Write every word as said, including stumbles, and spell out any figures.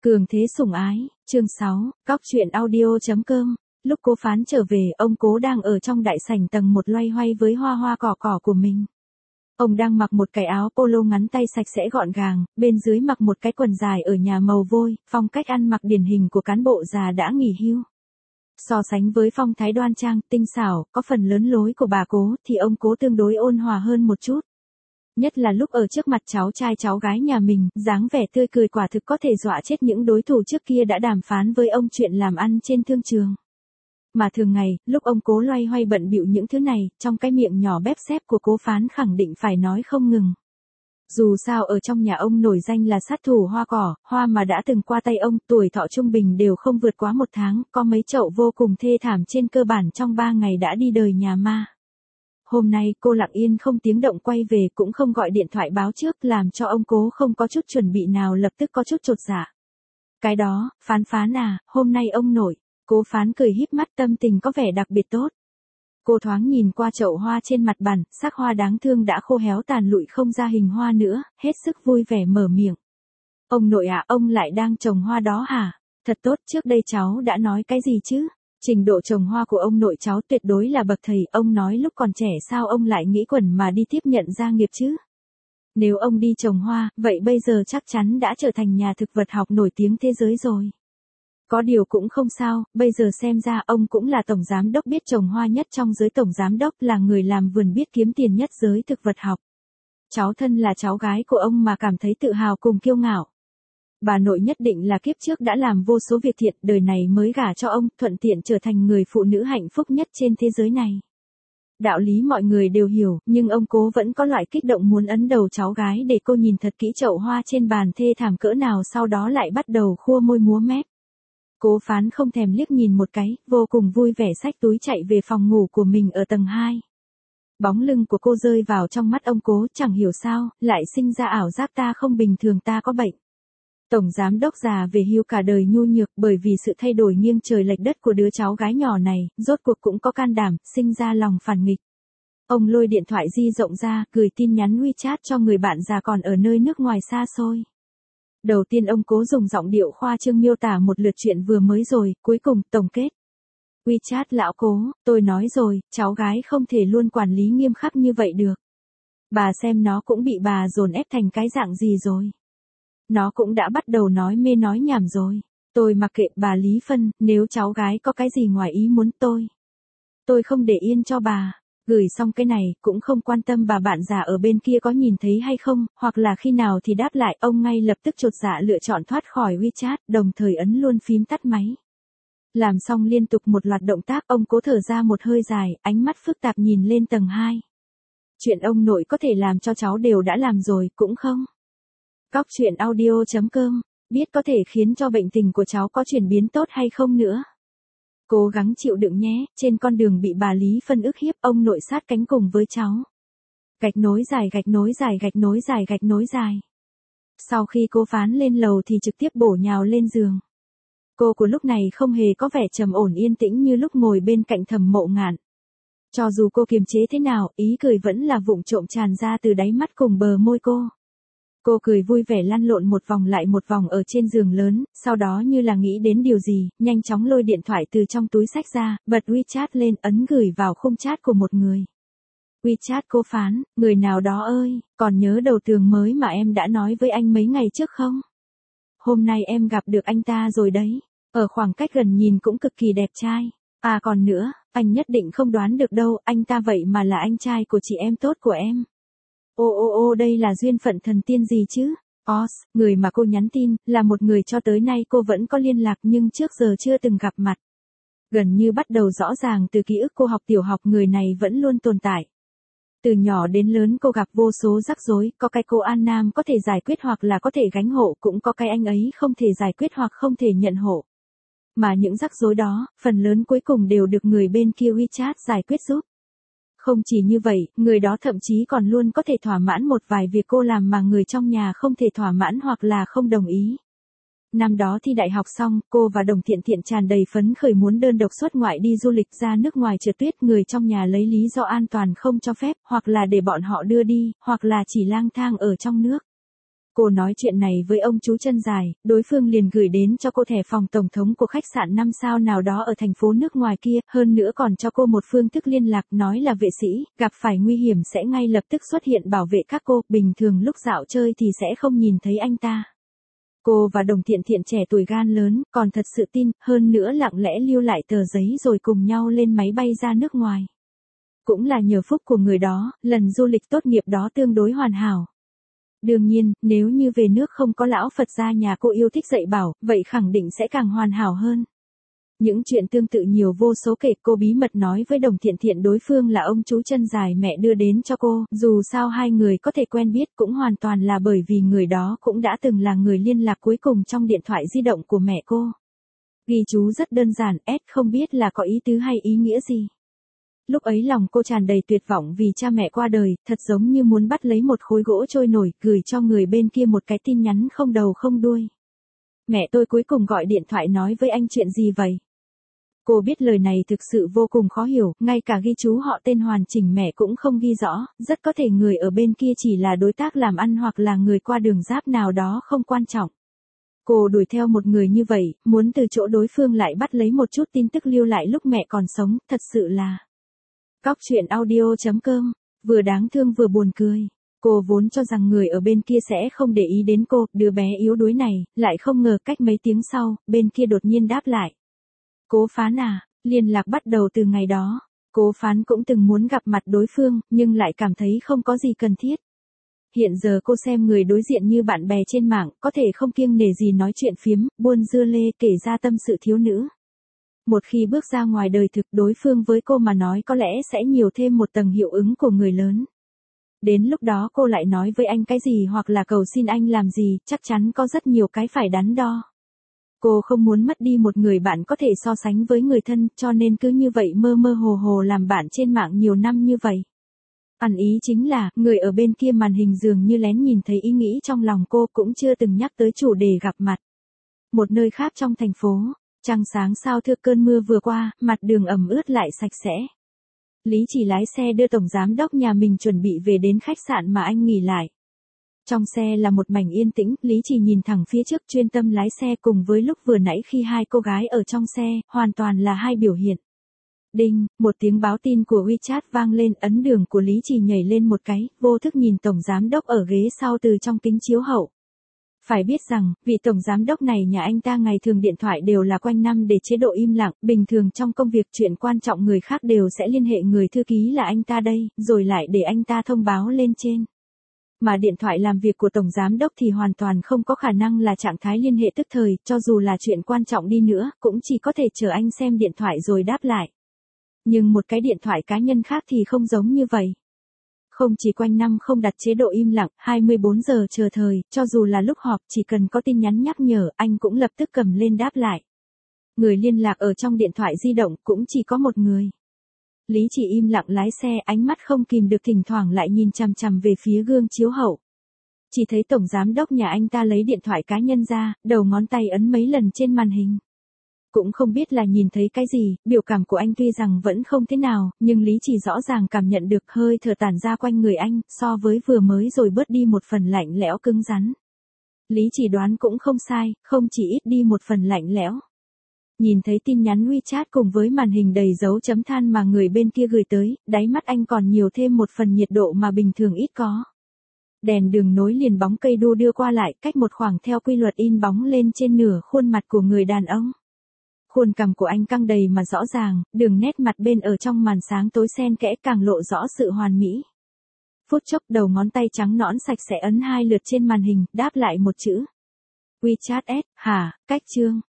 Cường thế sủng ái, chương sáu, cóc truyện audio.com. Lúc Cố Phán trở về, ông Cố đang ở trong đại sảnh tầng một loay hoay với hoa hoa cỏ cỏ của mình. Ông đang mặc một cái áo polo ngắn tay sạch sẽ gọn gàng, bên dưới mặc một cái quần dài ở nhà màu vôi, phong cách ăn mặc điển hình của cán bộ già đã nghỉ hưu. So sánh với phong thái đoan trang, tinh xảo, có phần lớn lối của bà Cố, thì ông Cố tương đối ôn hòa hơn một chút. Nhất là lúc ở trước mặt cháu trai cháu gái nhà mình, dáng vẻ tươi cười quả thực có thể dọa chết những đối thủ trước kia đã đàm phán với ông chuyện làm ăn trên thương trường. Mà thường ngày, lúc ông Cố loay hoay bận bịu những thứ này, trong cái miệng nhỏ bép xép của Cố Phán khẳng định phải nói không ngừng. Dù sao ở trong nhà ông nổi danh là sát thủ hoa cỏ, hoa mà đã từng qua tay ông, tuổi thọ trung bình đều không vượt quá một tháng, có mấy chậu vô cùng thê thảm trên cơ bản trong ba ngày đã đi đời nhà ma. Hôm nay cô lặng yên không tiếng động quay về cũng không gọi điện thoại báo trước làm cho ông Cố không có chút chuẩn bị nào lập tức có chút chột dạ. Cái đó, Phán Phán à, hôm nay ông nội. Cố Phán cười híp mắt tâm tình có vẻ đặc biệt tốt. Cô thoáng nhìn qua chậu hoa trên mặt bàn, sắc hoa đáng thương đã khô héo tàn lụi không ra hình hoa nữa, hết sức vui vẻ mở miệng. Ông nội à, ông lại đang trồng hoa đó hả? Thật tốt, trước đây cháu đã nói cái gì chứ? Trình độ trồng hoa của ông nội cháu tuyệt đối là bậc thầy, ông nói lúc còn trẻ sao ông lại nghĩ quẩn mà đi tiếp nhận gia nghiệp chứ? Nếu ông đi trồng hoa, vậy bây giờ chắc chắn đã trở thành nhà thực vật học nổi tiếng thế giới rồi. Có điều cũng không sao, bây giờ xem ra ông cũng là tổng giám đốc biết trồng hoa nhất trong giới tổng giám đốc, là người làm vườn biết kiếm tiền nhất giới thực vật học. Cháu thân là cháu gái của ông mà cảm thấy tự hào cùng kiêu ngạo. Bà nội nhất định là kiếp trước đã làm vô số việc thiện, đời này mới gả cho ông, thuận tiện trở thành người phụ nữ hạnh phúc nhất trên thế giới này. Đạo lý mọi người đều hiểu, nhưng ông Cố vẫn có loại kích động muốn ấn đầu cháu gái để cô nhìn thật kỹ chậu hoa trên bàn thê thảm cỡ nào, sau đó lại bắt đầu khua môi múa mép. Cố Phán không thèm liếc nhìn một cái, vô cùng vui vẻ xách túi chạy về phòng ngủ của mình ở tầng hai. Bóng lưng của cô rơi vào trong mắt ông Cố, chẳng hiểu sao, lại sinh ra ảo giác ta không bình thường, ta có bệnh. Tổng giám đốc già về hưu cả đời nhu nhược, bởi vì sự thay đổi nghiêng trời lệch đất của đứa cháu gái nhỏ này, rốt cuộc cũng có can đảm, sinh ra lòng phản nghịch. Ông lôi điện thoại di rộng ra, gửi tin nhắn WeChat cho người bạn già còn ở nơi nước ngoài xa xôi. Đầu tiên ông Cố dùng giọng điệu khoa trương miêu tả một lượt chuyện vừa mới rồi, cuối cùng tổng kết. WeChat lão Cố, tôi nói rồi, cháu gái không thể luôn quản lý nghiêm khắc như vậy được. Bà xem nó cũng bị bà dồn ép thành cái dạng gì rồi. Nó cũng đã bắt đầu nói mê nói nhảm rồi. Tôi mặc kệ bà Lý Phân, nếu cháu gái có cái gì ngoài ý muốn tôi. Tôi không để yên cho bà. Gửi xong cái này, cũng không quan tâm bà bạn già ở bên kia có nhìn thấy hay không, hoặc là khi nào thì đáp lại, ông ngay lập tức chột dạ lựa chọn thoát khỏi WeChat, đồng thời ấn luôn phím tắt máy. Làm xong liên tục một loạt động tác, ông Cố thở ra một hơi dài, ánh mắt phức tạp nhìn lên tầng hai. Chuyện ông nội có thể làm cho cháu đều đã làm rồi, cũng không? Cóc truyện audio.com, biết có thể khiến cho bệnh tình của cháu có chuyển biến tốt hay không nữa. Cố gắng chịu đựng nhé, trên con đường bị bà Lý Phân ức hiếp, ông nội sát cánh cùng với cháu. Gạch nối dài gạch nối dài gạch nối dài gạch nối dài. Sau khi Cố Phán lên lầu thì trực tiếp bổ nhào lên giường. Cô của lúc này không hề có vẻ trầm ổn yên tĩnh như lúc ngồi bên cạnh Thẩm Mộ Ngạn. Cho dù cô kiềm chế thế nào, ý cười vẫn là vụng trộm tràn ra từ đáy mắt cùng bờ môi cô. Cô cười vui vẻ lăn lộn một vòng lại một vòng ở trên giường lớn, sau đó như là nghĩ đến điều gì, nhanh chóng lôi điện thoại từ trong túi xách ra, bật WeChat lên, ấn gửi vào khung chat của một người. WeChat Cố Phán, người nào đó ơi, còn nhớ đầu tường mới mà em đã nói với anh mấy ngày trước không? Hôm nay em gặp được anh ta rồi đấy, ở khoảng cách gần nhìn cũng cực kỳ đẹp trai. À còn nữa, anh nhất định không đoán được đâu, anh ta vậy mà là anh trai của chị em tốt của em. Ô ô ô đây là duyên phận thần tiên gì chứ? Os, người mà cô nhắn tin, là một người cho tới nay cô vẫn có liên lạc nhưng trước giờ chưa từng gặp mặt. Gần như bắt đầu rõ ràng từ ký ức cô học tiểu học, người này vẫn luôn tồn tại. Từ nhỏ đến lớn cô gặp vô số rắc rối, có cái cô An Nam có thể giải quyết hoặc là có thể gánh hộ, cũng có cái anh ấy không thể giải quyết hoặc không thể nhận hộ. Mà những rắc rối đó, phần lớn cuối cùng đều được người bên kia WeChat giải quyết giúp. Không chỉ như vậy, người đó thậm chí còn luôn có thể thỏa mãn một vài việc cô làm mà người trong nhà không thể thỏa mãn hoặc là không đồng ý. Năm đó thi đại học xong, cô và Đồng Thiện Thiện tràn đầy phấn khởi muốn đơn độc xuất ngoại đi du lịch ra nước ngoài trượt tuyết, người trong nhà lấy lý do an toàn không cho phép, hoặc là để bọn họ đưa đi, hoặc là chỉ lang thang ở trong nước. Cô nói chuyện này với ông chú chân dài, đối phương liền gửi đến cho cô thẻ phòng tổng thống của khách sạn năm sao nào đó ở thành phố nước ngoài kia, hơn nữa còn cho cô một phương thức liên lạc nói là vệ sĩ, gặp phải nguy hiểm sẽ ngay lập tức xuất hiện bảo vệ các cô, bình thường lúc dạo chơi thì sẽ không nhìn thấy anh ta. Cô và Đồng Thiện Thiện trẻ tuổi gan lớn, còn thật sự tin, hơn nữa lặng lẽ lưu lại tờ giấy rồi cùng nhau lên máy bay ra nước ngoài. Cũng là nhờ phúc của người đó, lần du lịch tốt nghiệp đó tương đối hoàn hảo. Đương nhiên, nếu như về nước không có lão Phật gia nhà cô yêu thích dạy bảo, vậy khẳng định sẽ càng hoàn hảo hơn. Những chuyện tương tự nhiều vô số kể, cô bí mật nói với Đồng Thiện Thiện đối phương là ông chú chân dài mẹ đưa đến cho cô, dù sao hai người có thể quen biết cũng hoàn toàn là bởi vì người đó cũng đã từng là người liên lạc cuối cùng trong điện thoại di động của mẹ cô. Ghi chú rất đơn giản, S không biết là có ý tứ hay ý nghĩa gì. Lúc ấy lòng cô tràn đầy tuyệt vọng vì cha mẹ qua đời, thật giống như muốn bắt lấy một khối gỗ trôi nổi, gửi cho người bên kia một cái tin nhắn không đầu không đuôi. Mẹ tôi cuối cùng gọi điện thoại nói với anh chuyện gì vậy? Cô biết lời này thực sự vô cùng khó hiểu, ngay cả ghi chú họ tên hoàn chỉnh mẹ cũng không ghi rõ, rất có thể người ở bên kia chỉ là đối tác làm ăn hoặc là người qua đường giáp nào đó không quan trọng. Cô đuổi theo một người như vậy, muốn từ chỗ đối phương lại bắt lấy một chút tin tức lưu lại lúc mẹ còn sống, thật sự là... Cóc truyện audio chấm com, vừa đáng thương vừa buồn cười. Cô vốn cho rằng người ở bên kia sẽ không để ý đến cô, đứa bé yếu đuối này, lại không ngờ cách mấy tiếng sau, bên kia đột nhiên đáp lại. Cố Phán à, liên lạc bắt đầu từ ngày đó. Cố Phán cũng từng muốn gặp mặt đối phương, nhưng lại cảm thấy không có gì cần thiết. Hiện giờ cô xem người đối diện như bạn bè trên mạng, có thể không kiêng nể gì nói chuyện phiếm, buôn dưa lê kể ra tâm sự thiếu nữ. Một khi bước ra ngoài đời thực, đối phương với cô mà nói có lẽ sẽ nhiều thêm một tầng hiệu ứng của người lớn. Đến lúc đó cô lại nói với anh cái gì hoặc là cầu xin anh làm gì, chắc chắn có rất nhiều cái phải đắn đo. Cô không muốn mất đi một người bạn có thể so sánh với người thân, cho nên cứ như vậy mơ mơ hồ hồ làm bạn trên mạng nhiều năm như vậy. Ẩn ý chính là, người ở bên kia màn hình dường như lén nhìn thấy ý nghĩ trong lòng cô, cũng chưa từng nhắc tới chủ đề gặp mặt. Một nơi khác trong thành phố, trăng sáng sao thưa, cơn mưa vừa qua, mặt đường ẩm ướt lại sạch sẽ. Lý Chỉ lái xe đưa tổng giám đốc nhà mình chuẩn bị về đến khách sạn mà anh nghỉ lại. Trong xe là một mảnh yên tĩnh, Lý Chỉ nhìn thẳng phía trước chuyên tâm lái xe, cùng với lúc vừa nãy khi hai cô gái ở trong xe, hoàn toàn là hai biểu hiện. Đinh, một tiếng báo tin của WeChat vang lên, ấn đường của Lý Chỉ nhảy lên một cái, vô thức nhìn tổng giám đốc ở ghế sau từ trong kính chiếu hậu. Phải biết rằng, vị tổng giám đốc này nhà anh ta ngày thường điện thoại đều là quanh năm để chế độ im lặng, bình thường trong công việc chuyện quan trọng người khác đều sẽ liên hệ người thư ký là anh ta đây, rồi lại để anh ta thông báo lên trên. Mà điện thoại làm việc của tổng giám đốc thì hoàn toàn không có khả năng là trạng thái liên hệ tức thời, cho dù là chuyện quan trọng đi nữa, cũng chỉ có thể chờ anh xem điện thoại rồi đáp lại. Nhưng một cái điện thoại cá nhân khác thì không giống như vậy. Không chỉ quanh năm không đặt chế độ im lặng, hai mươi bốn giờ chờ thời, cho dù là lúc họp chỉ cần có tin nhắn nhắc nhở, anh cũng lập tức cầm lên đáp lại. Người liên lạc ở trong điện thoại di động cũng chỉ có một người. Lý Chỉ im lặng lái xe, ánh mắt không kìm được thỉnh thoảng lại nhìn chằm chằm về phía gương chiếu hậu. Chỉ thấy tổng giám đốc nhà anh ta lấy điện thoại cá nhân ra, đầu ngón tay ấn mấy lần trên màn hình. Cũng không biết là nhìn thấy cái gì, biểu cảm của anh tuy rằng vẫn không thế nào, nhưng Lý Chỉ rõ ràng cảm nhận được hơi thở tản ra quanh người anh, so với vừa mới rồi bớt đi một phần lạnh lẽo cứng rắn. Lý Chỉ đoán cũng không sai, không chỉ ít đi một phần lạnh lẽo. Nhìn thấy tin nhắn WeChat cùng với màn hình đầy dấu chấm than mà người bên kia gửi tới, đáy mắt anh còn nhiều thêm một phần nhiệt độ mà bình thường ít có. Đèn đường nối liền bóng cây đua đưa qua lại, cách một khoảng theo quy luật in bóng lên trên nửa khuôn mặt của người đàn ông. Khuôn cằm của anh căng đầy mà rõ ràng, đường nét mặt bên ở trong màn sáng tối xen kẽ càng lộ rõ sự hoàn mỹ. Phút chốc đầu ngón tay trắng nõn sạch sẽ ấn hai lượt trên màn hình, đáp lại một chữ. WeChat S, hả, cách chương.